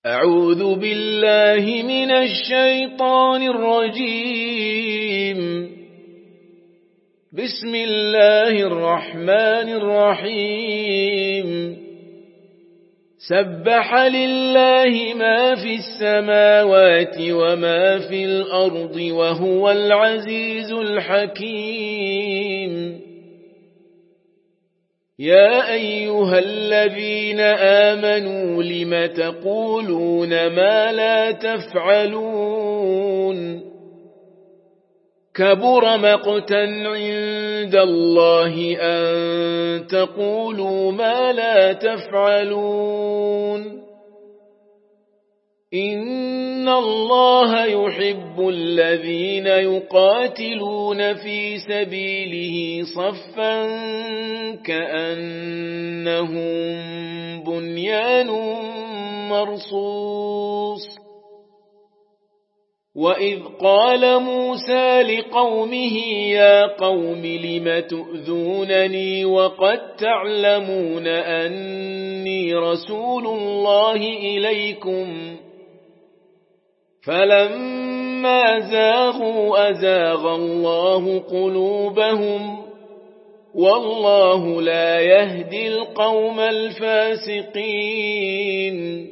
أعوذ بالله من الشيطان الرجيم. بسم الله الرحمن الرحيم. سبح لله ما في السماوات وما في الأرض وهو العزيز الحكيم. يا أيها الذين آمنوا لم تقولون ما لا تفعلون؟ كبر مقتا عند الله أن تقولوا ما لا تفعلون. إن الله يحب الذين يقاتلون في سبيله صفا كأنهم بنيان مرصوص. وإذ قال موسى لقومه يا قوم لم تؤذونني وقد تعلمون أني رسول الله إليكم؟ فلما زاغوا أزاغ الله قلوبهم والله لا يهدي القوم الفاسقين.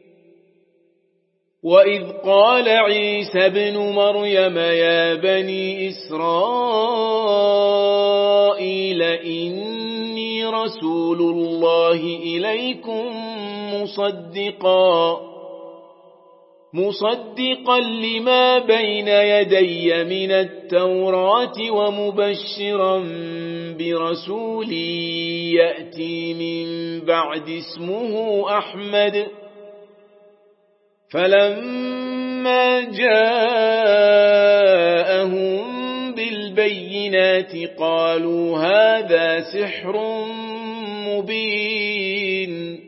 وإذ قال عيسى ابن مريم يا بني إسرائيل إني رسول الله إليكم مصدقا لما بين يدي من التوراة ومبشرا برسول يأتي من بعد اسمه أحمد. فلما جاءهم بالبينات قالوا هذا سحر مبين.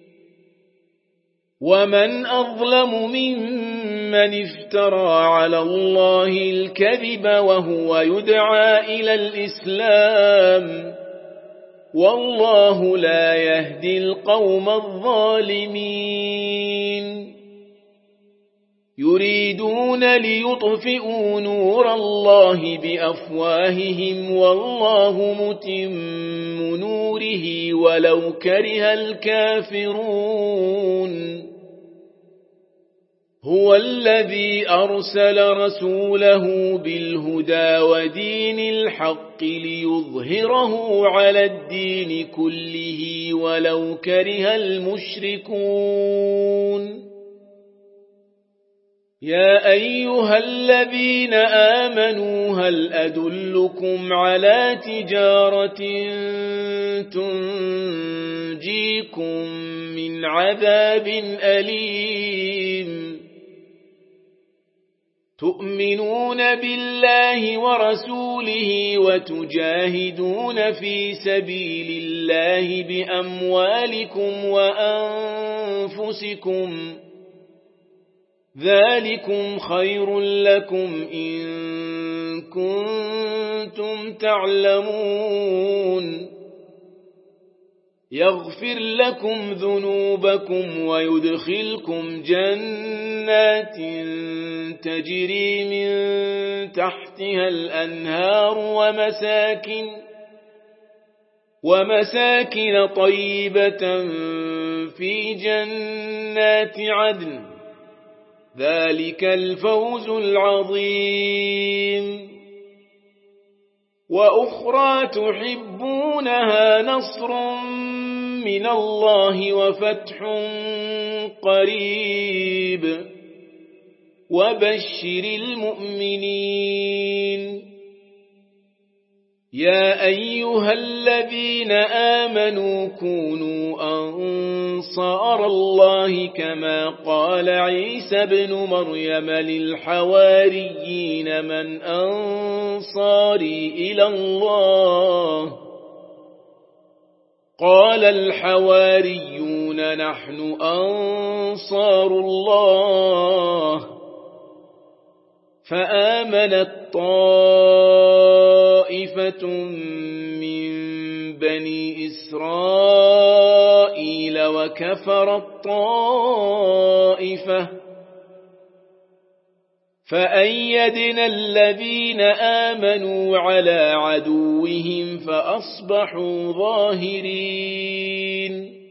ومن أظلم ممن افترى على الله الكذب وهو يدعى إلى الإسلام والله لا يهدي القوم الظالمين. يريدون ليطفئوا نور الله بأفواههم والله متم نوره ولو كره الكافرون. هو الذي أرسل رسوله بالهدى ودين الحق ليظهره على الدين كله ولو كره المشركون. يا أيها الذين آمنوا هل أدلكم على تجارة تنجيكم من عذاب أليم؟ تؤمنون بالله ورسوله وتجاهدون في سبيل الله بأموالكم وأنفسكم ذلكم خير لكم إن كنتم تعلمون. يغفر لكم ذنوبكم ويدخلكم جنات تجري من تحتها الأنهار ومساكن طيبة في جنات عدن ذلك الفوز العظيم. وأخرى تحبونها نصر من الله وفتح قريب وبشر المؤمنين. يا أيها الذين آمنوا كونوا أنصار الله كما قال عيسى ابن مريم للحواريين من أنصاري إلى الله؟ قال الحواريون نحن أنصار الله. فآمنت طائفة من بني إسرائيل وكفرت طائفة طائفة فأيدنا الذين آمنوا على عدوهم فأصبحوا ظاهرين